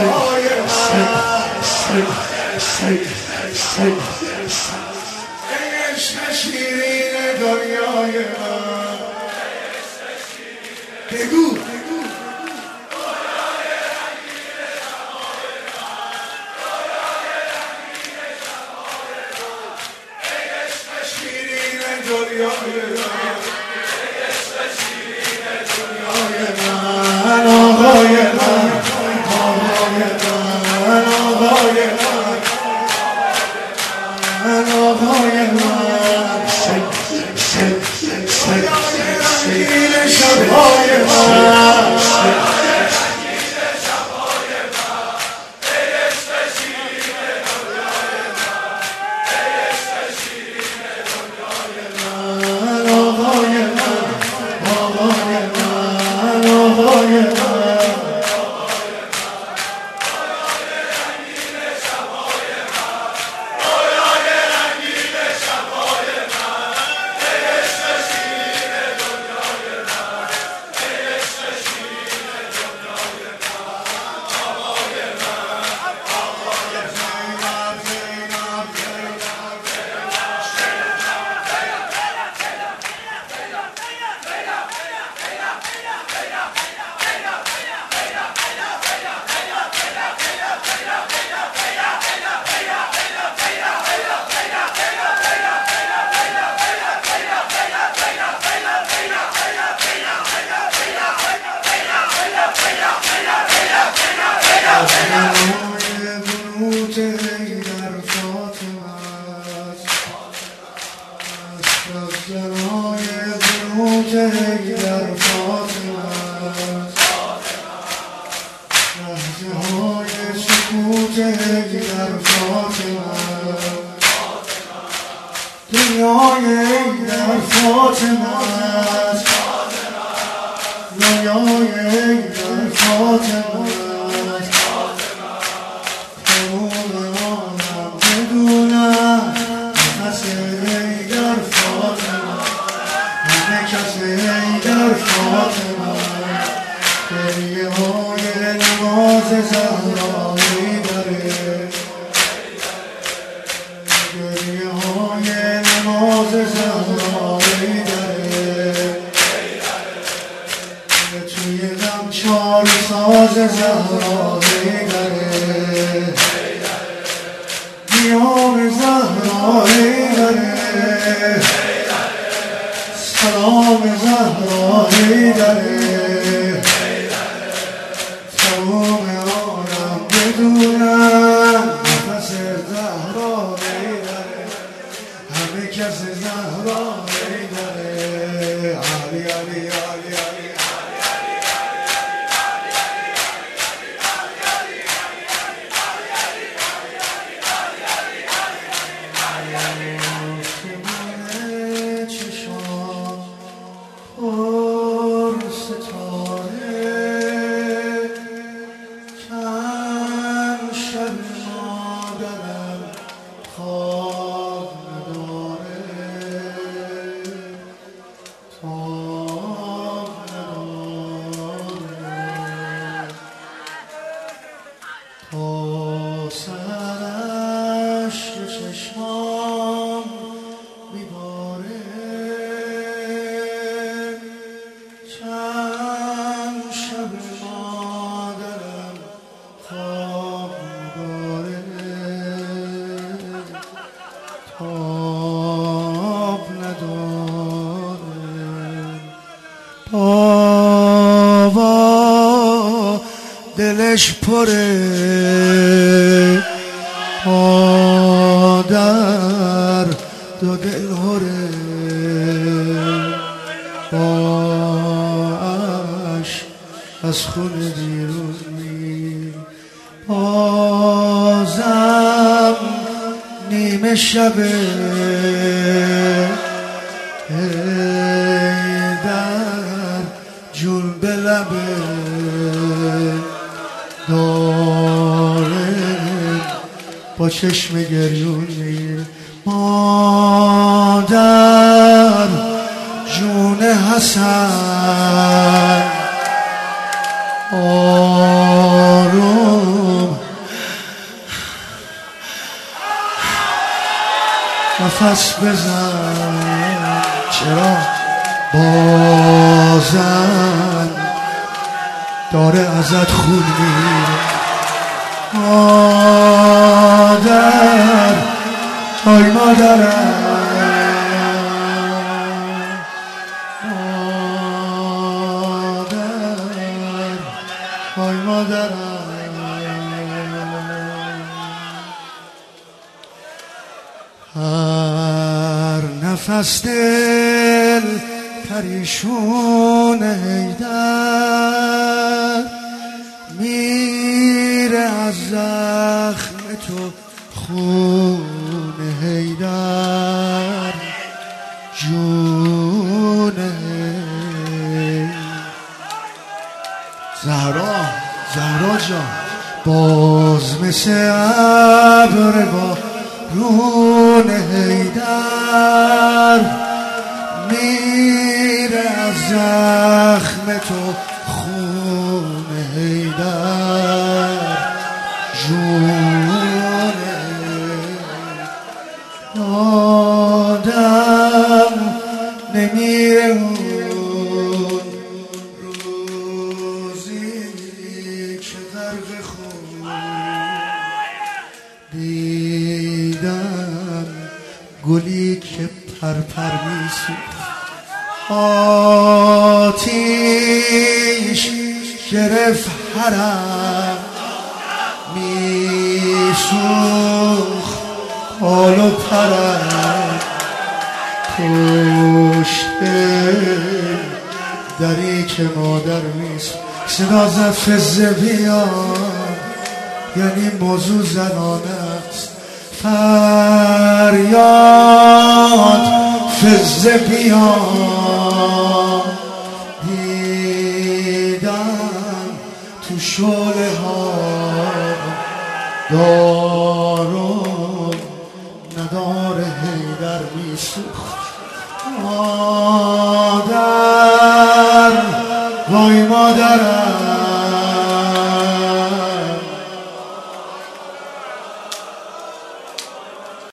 شبهای عشق شیرین دنیای من بگو دلش پره مادر دو دل هره باش از خونه بیرون می بازم نیمه شبه در جون به لبه داره با چشم گریون میره مادر جون حسن آروم نفس بزن چرا بازم داره ازت خون میره مادر ای مادرم ای مادرم هر نفس دل پریشون هیدر میره از زخم تو خون هیدر جون زهرا جان باز مثل ابر بارون هیدر میره از زخم تو خون هیدر جون آدم نمیره اون روزی که غرق خون دیدم گلی که پرپر میسوخت آتیش گرفت حرم میسوخت حال و پرم کشته دری که مادر میسوخت صدا زد فزه بیان یعنی موضوع زنانه است فریاد فزه بیان دیدم تو شعله ها دارم نداره هیدر میسوخت آدم